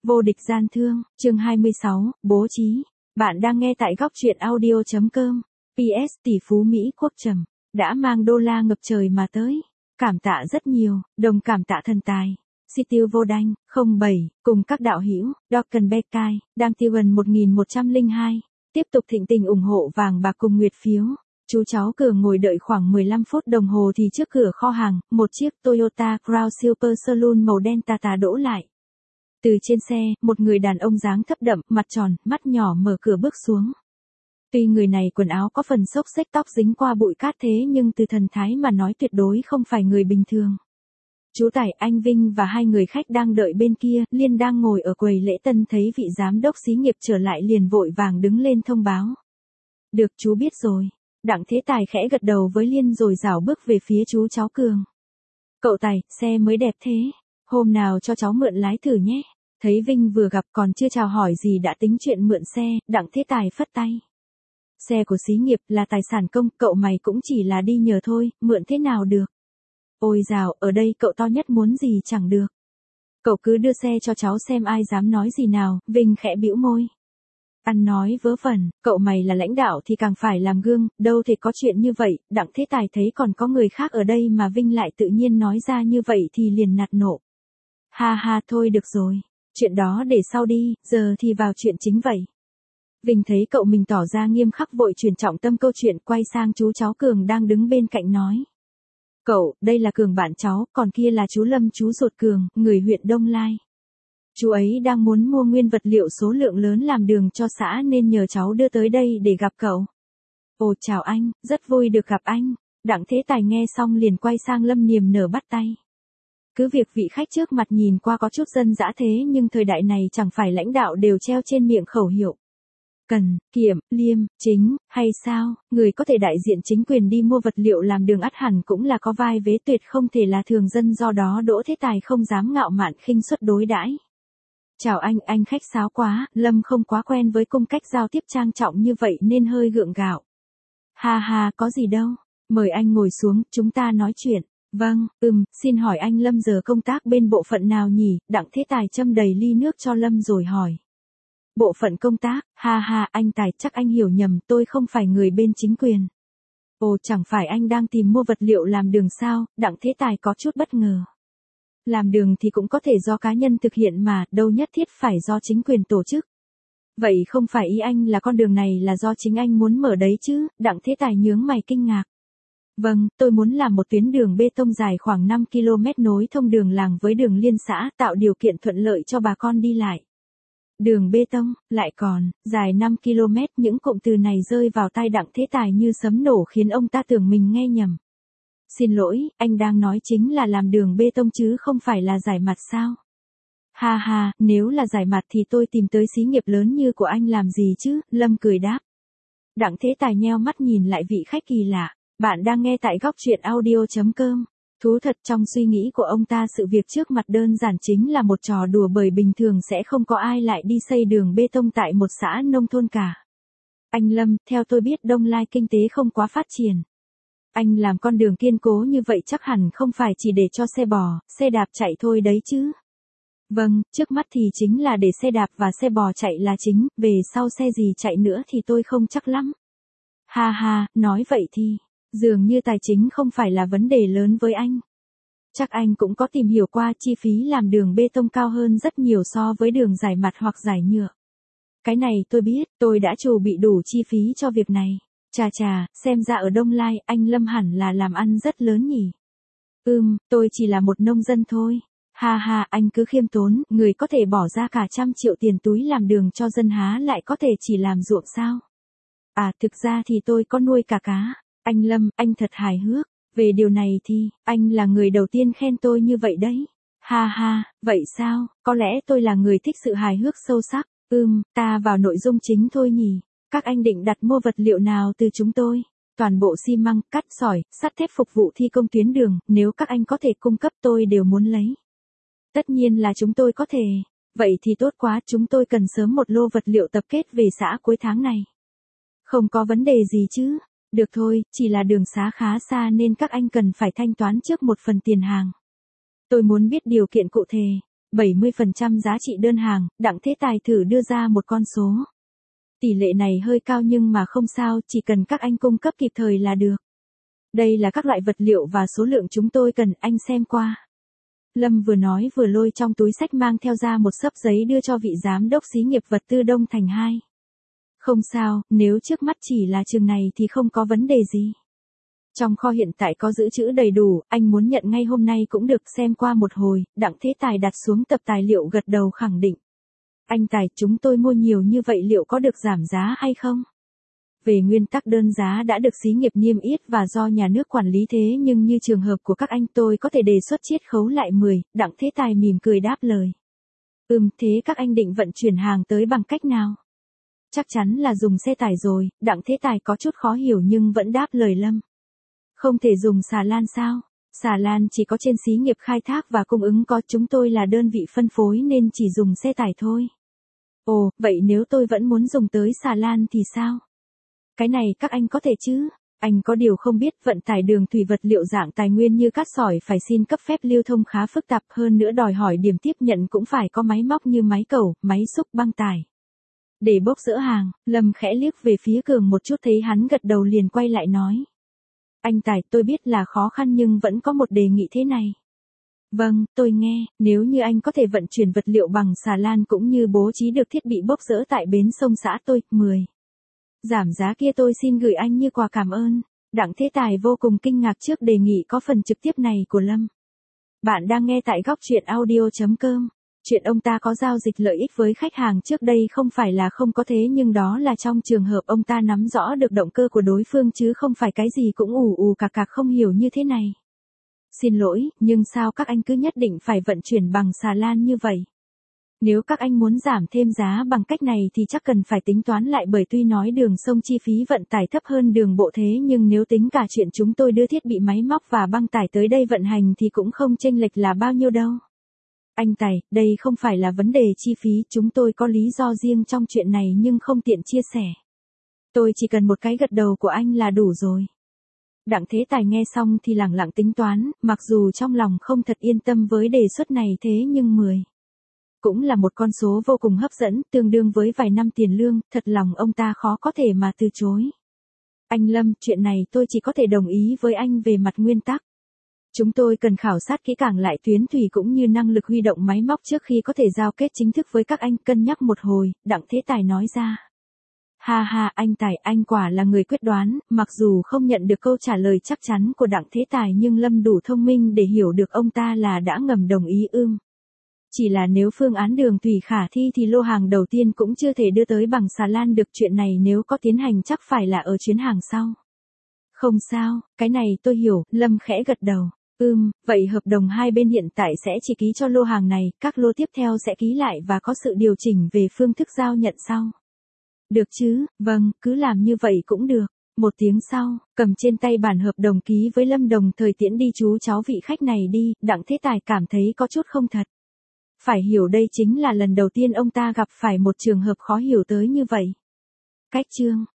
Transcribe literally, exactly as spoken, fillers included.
Vô địch gian thương, chương hai mươi sáu, bố trí. Bạn đang nghe tại góc truyện audio chấm com. pê ét tỷ phú Mỹ Quốc Trầm đã mang đô la ngập trời mà tới. Cảm tạ rất nhiều, đồng cảm tạ thần tài. Si tiêu vô đanh, không bảy, cùng các đạo hữu, Dorcan Bekai, đang tiêu gần một nghìn một trăm lẻ hai. Tiếp tục thịnh tình ủng hộ vàng bạc cùng nguyệt phiếu. Chú cháu Cường ngồi đợi khoảng mười lăm phút đồng hồ thì trước cửa kho hàng, một chiếc Toyota Crown Super Saloon màu đen tà tà đỗ lại. Từ trên xe, một người đàn ông dáng thấp đậm, mặt tròn, mắt nhỏ mở cửa bước xuống. Tuy người này quần áo có phần xốc xếch, tóc dính qua bụi cát thế nhưng từ thần thái mà nói tuyệt đối không phải người bình thường. Chú Tài, anh Vinh và hai người khách đang đợi bên kia, Liên đang ngồi ở quầy lễ tân thấy vị giám đốc xí nghiệp trở lại liền vội vàng đứng lên thông báo. Được, chú biết rồi. Đặng Thế Tài khẽ gật đầu với Liên rồi rảo bước về phía chú cháu Cường. Cậu Tài, xe mới đẹp thế. Hôm nào cho cháu mượn lái thử nhé. Thấy Vinh vừa gặp còn chưa chào hỏi gì đã tính chuyện mượn xe, Đặng Thế Tài phất tay. Xe của xí nghiệp là tài sản công, cậu mày cũng chỉ là đi nhờ thôi, mượn thế nào được. Ôi dào, ở đây cậu to nhất muốn gì chẳng được. Cậu cứ đưa xe cho cháu xem ai dám nói gì nào, Vinh khẽ bĩu môi. Ăn nói vớ vẩn, cậu mày là lãnh đạo thì càng phải làm gương, đâu thể có chuyện như vậy, Đặng Thế Tài thấy còn có người khác ở đây mà Vinh lại tự nhiên nói ra như vậy thì liền nạt nộ. Ha ha, thôi được rồi, chuyện đó để sau đi, giờ thì vào chuyện chính vậy. Vinh thấy cậu mình tỏ ra nghiêm khắc vội chuyển trọng tâm câu chuyện, quay sang chú cháu Cường đang đứng bên cạnh nói. Cậu, đây là Cường bạn cháu, còn kia là chú Lâm chú ruột Cường, người huyện Đông Lai. Chú ấy đang muốn mua nguyên vật liệu số lượng lớn làm đường cho xã nên nhờ cháu đưa tới đây để gặp cậu. Ồ chào anh, rất vui được gặp anh. Đặng Thế Tài nghe xong liền quay sang Lâm niềm nở bắt tay. Cứ việc vị khách trước mặt nhìn qua có chút dân dã thế nhưng thời đại này chẳng phải lãnh đạo đều treo trên miệng khẩu hiệu. Cần, kiệm, liêm, chính, hay sao, người có thể đại diện chính quyền đi mua vật liệu làm đường ắt hẳn cũng là có vai vế tuyệt không thể là thường dân, do đó Đỗ Thế Tài không dám ngạo mạn khinh suất đối đãi. Chào anh, anh khách sáo quá, Lâm không quá quen với cung cách giao tiếp trang trọng như vậy nên hơi gượng gạo. Ha ha, có gì đâu, mời anh ngồi xuống, chúng ta nói chuyện. Vâng, ừm, xin hỏi anh Lâm giờ công tác bên bộ phận nào nhỉ? Đặng Thế Tài châm đầy ly nước cho Lâm rồi hỏi. Bộ phận công tác, ha ha, anh Tài, chắc anh hiểu nhầm, tôi không phải người bên chính quyền. Ồ, chẳng phải anh đang tìm mua vật liệu làm đường sao? Đặng Thế Tài có chút bất ngờ. Làm đường thì cũng có thể do cá nhân thực hiện mà, đâu nhất thiết phải do chính quyền tổ chức. Vậy không phải ý anh là con đường này là do chính anh muốn mở đấy chứ? Đặng Thế Tài nhướng mày kinh ngạc. Vâng, tôi muốn làm một tuyến đường bê tông dài khoảng năm ki lô mét nối thông đường làng với đường liên xã, tạo điều kiện thuận lợi cho bà con đi lại. Đường bê tông, lại còn, dài năm ki lô mét, những cụm từ này rơi vào tai Đặng Thế Tài như sấm nổ khiến ông ta tưởng mình nghe nhầm. Xin lỗi, anh đang nói chính là làm đường bê tông chứ không phải là rải mặt sao? Ha ha, nếu là rải mặt thì tôi tìm tới xí nghiệp lớn như của anh làm gì chứ, Lâm cười đáp. Đặng Thế Tài nheo mắt nhìn lại vị khách kỳ lạ. Bạn đang nghe tại góc truyện audio chấm com. Thú thật, trong suy nghĩ của ông ta sự việc trước mặt đơn giản chính là một trò đùa, bởi bình thường sẽ không có ai lại đi xây đường bê tông tại một xã nông thôn cả. Anh Lâm, theo tôi biết Đông Lai kinh tế không quá phát triển. Anh làm con đường kiên cố như vậy chắc hẳn không phải chỉ để cho xe bò, xe đạp chạy thôi đấy chứ. Vâng, trước mắt thì chính là để xe đạp và xe bò chạy là chính, về sau xe gì chạy nữa thì tôi không chắc lắm. Ha ha, nói vậy thì, dường như tài chính không phải là vấn đề lớn với anh. Chắc anh cũng có tìm hiểu qua, chi phí làm đường bê tông cao hơn rất nhiều so với đường rải mặt hoặc rải nhựa. Cái này tôi biết, tôi đã chuẩn bị đủ chi phí cho việc này. Chà chà, xem ra ở Đông Lai, anh Lâm hẳn là làm ăn rất lớn nhỉ. Ừm, tôi chỉ là một nông dân thôi. Ha ha, anh cứ khiêm tốn, người có thể bỏ ra cả trăm triệu tiền túi làm đường cho dân há lại có thể chỉ làm ruộng sao? À, thực ra thì tôi có nuôi cả cá. Anh Lâm, anh thật hài hước. Về điều này thì, anh là người đầu tiên khen tôi như vậy đấy. Ha ha, vậy sao, có lẽ tôi là người thích sự hài hước sâu sắc. Ừm, ta vào nội dung chính thôi nhỉ. Các anh định đặt mua vật liệu nào từ chúng tôi? Toàn bộ xi măng, cát sỏi, sắt thép phục vụ thi công tuyến đường, nếu các anh có thể cung cấp tôi đều muốn lấy. Tất nhiên là chúng tôi có thể. Vậy thì tốt quá, chúng tôi cần sớm một lô vật liệu tập kết về xã cuối tháng này. Không có vấn đề gì chứ. Được thôi, chỉ là đường xá khá xa nên các anh cần phải thanh toán trước một phần tiền hàng. Tôi muốn biết điều kiện cụ thể. bảy mươi phần trăm giá trị đơn hàng, Đặng Thế Tài thử đưa ra một con số. Tỷ lệ này hơi cao nhưng mà không sao, chỉ cần các anh cung cấp kịp thời là được. Đây là các loại vật liệu và số lượng chúng tôi cần, anh xem qua. Lâm vừa nói vừa lôi trong túi xách mang theo ra một xấp giấy đưa cho vị giám đốc xí nghiệp vật tư Đông Thành hai. Không sao, nếu trước mắt chỉ là chừng này thì không có vấn đề gì. Trong kho hiện tại có dự trữ đầy đủ, anh muốn nhận ngay hôm nay cũng được. Xem qua một hồi, Đặng Thế Tài đặt xuống tập tài liệu gật đầu khẳng định. Anh Tài, chúng tôi mua nhiều như vậy liệu có được giảm giá hay không? Về nguyên tắc đơn giá đã được xí nghiệp niêm yết và do nhà nước quản lý thế nhưng như trường hợp của các anh tôi có thể đề xuất chiết khấu lại mười, Đặng Thế Tài mỉm cười đáp lời. Ừm, thế các anh định vận chuyển hàng tới bằng cách nào? Chắc chắn là dùng xe tải rồi, Đặng Thế Tài có chút khó hiểu nhưng vẫn đáp lời Lâm. Không thể dùng xà lan sao? Xà lan chỉ có trên xí nghiệp khai thác và cung ứng có, chúng tôi là đơn vị phân phối nên chỉ dùng xe tải thôi. Ồ, vậy nếu tôi vẫn muốn dùng tới xà lan thì sao? Cái này các anh có thể chứ? Anh có điều không biết vận tải đường thủy vật liệu dạng tài nguyên như cát sỏi phải xin cấp phép lưu thông khá phức tạp, hơn nữa đòi hỏi điểm tiếp nhận cũng phải có máy móc như máy cầu, máy xúc băng tải. Để bốc dỡ hàng, Lâm khẽ liếc về phía Cường một chút thấy hắn gật đầu liền quay lại nói. Anh Tài, tôi biết là khó khăn nhưng vẫn có một đề nghị thế này. Vâng, tôi nghe, nếu như anh có thể vận chuyển vật liệu bằng xà lan cũng như bố trí được thiết bị bốc dỡ tại bến sông xã tôi, mười. Giảm giá kia tôi xin gửi anh như quà cảm ơn. Đặng Thế Tài vô cùng kinh ngạc trước đề nghị có phần trực tiếp này của Lâm. Bạn đang nghe tại góc truyện audio chấm com. Chuyện ông ta có giao dịch lợi ích với khách hàng trước đây không phải là không có thế nhưng đó là trong trường hợp ông ta nắm rõ được động cơ của đối phương chứ không phải cái gì cũng ù ù cạc cạc không hiểu như thế này. Xin lỗi, nhưng sao các anh cứ nhất định phải vận chuyển bằng xà lan như vậy? Nếu các anh muốn giảm thêm giá bằng cách này thì chắc cần phải tính toán lại bởi tuy nói đường sông chi phí vận tải thấp hơn đường bộ thế nhưng nếu tính cả chuyện chúng tôi đưa thiết bị máy móc và băng tải tới đây vận hành thì cũng không chênh lệch là bao nhiêu đâu. Anh Tài, đây không phải là vấn đề chi phí, chúng tôi có lý do riêng trong chuyện này nhưng không tiện chia sẻ. Tôi chỉ cần một cái gật đầu của anh là đủ rồi. Đặng Thế Tài nghe xong thì lẳng lặng tính toán, mặc dù trong lòng không thật yên tâm với đề xuất này thế nhưng mười. Cũng là một con số vô cùng hấp dẫn, tương đương với vài năm tiền lương, thật lòng ông ta khó có thể mà từ chối. Anh Lâm, chuyện này tôi chỉ có thể đồng ý với anh về mặt nguyên tắc. Chúng tôi cần khảo sát kỹ càng lại tuyến thủy cũng như năng lực huy động máy móc trước khi có thể giao kết chính thức với các anh, cân nhắc một hồi, Đặng Thế Tài nói ra. Ha ha, anh Tài, anh quả là người quyết đoán, mặc dù không nhận được câu trả lời chắc chắn của Đặng Thế Tài nhưng Lâm đủ thông minh để hiểu được ông ta là đã ngầm đồng ý ưm. Chỉ là nếu phương án đường thủy khả thi thì lô hàng đầu tiên cũng chưa thể đưa tới bằng xà lan được, chuyện này nếu có tiến hành chắc phải là ở chuyến hàng sau. Không sao, cái này tôi hiểu, Lâm khẽ gật đầu. Ừm, vậy hợp đồng hai bên hiện tại sẽ chỉ ký cho lô hàng này, các lô tiếp theo sẽ ký lại và có sự điều chỉnh về phương thức giao nhận sau. Được chứ, vâng, cứ làm như vậy cũng được. Một tiếng sau, cầm trên tay bản hợp đồng ký với Lâm đồng thời tiễn đi chú cháu vị khách này đi, Đặng Thế Tài cảm thấy có chút không thật. Phải hiểu đây chính là lần đầu tiên ông ta gặp phải một trường hợp khó hiểu tới như vậy. Cách chương